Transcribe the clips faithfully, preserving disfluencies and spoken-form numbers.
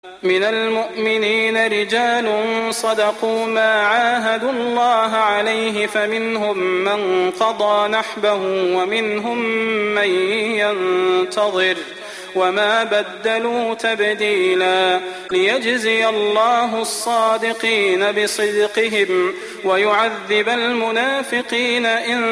من المؤمنين رجال صدقوا ما عاهدوا الله عليه فمنهم من قضى نحبه ومنهم من ينتظر وما بدلوا تبديلا ليجزي الله الصادقين بصدقهم ويعذب المنافقين إن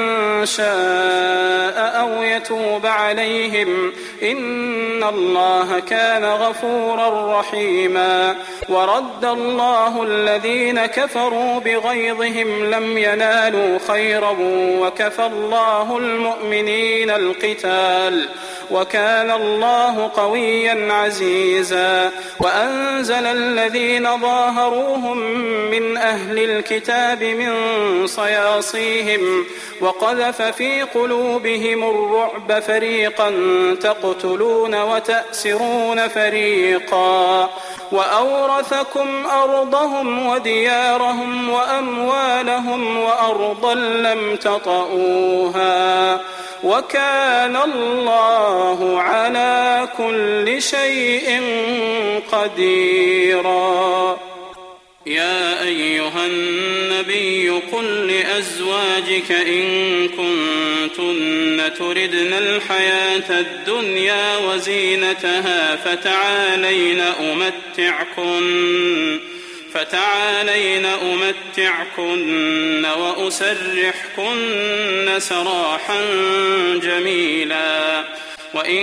شاء أو يتوب عليهم إن الله كان غفورا رحيما. ورد الله الذين كفروا بغيظهم لم ينالوا خيرا وكفى الله المؤمنين القتال وكان الله قويا عزيزا. وأنزل الذين ظاهروهم من أهل الكتاب من صياصيهم وقذف في قلوبهم الرعب فريقا تقتلون وتأسرون فريقا وأورثكم أرضهم وديارهم وأموالهم وأرضا لم تطئوها وكان الله على كل شيء قديرا. يا أيها النبي قل لأزواجك إن كنتن تردن الحياة الدنيا وزينتها فتعالين أمتعكن فتعالين أمتعكن وأسرحكن سراحا جميلا. وإن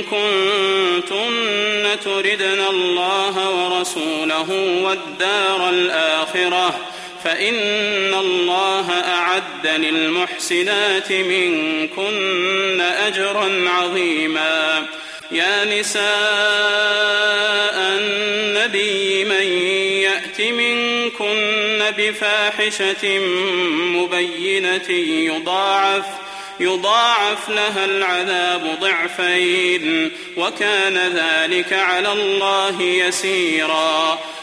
كنتن تردن الله ورسوله والدار الآخرة فإن الله أعد للمحسنات منكن أجرا عظيما. يا نساء النبي من يأت منكن بفاحشة مبينة يضاعف يضاعف لها العذاب ضعفين وكان ذلك على الله يسيرا.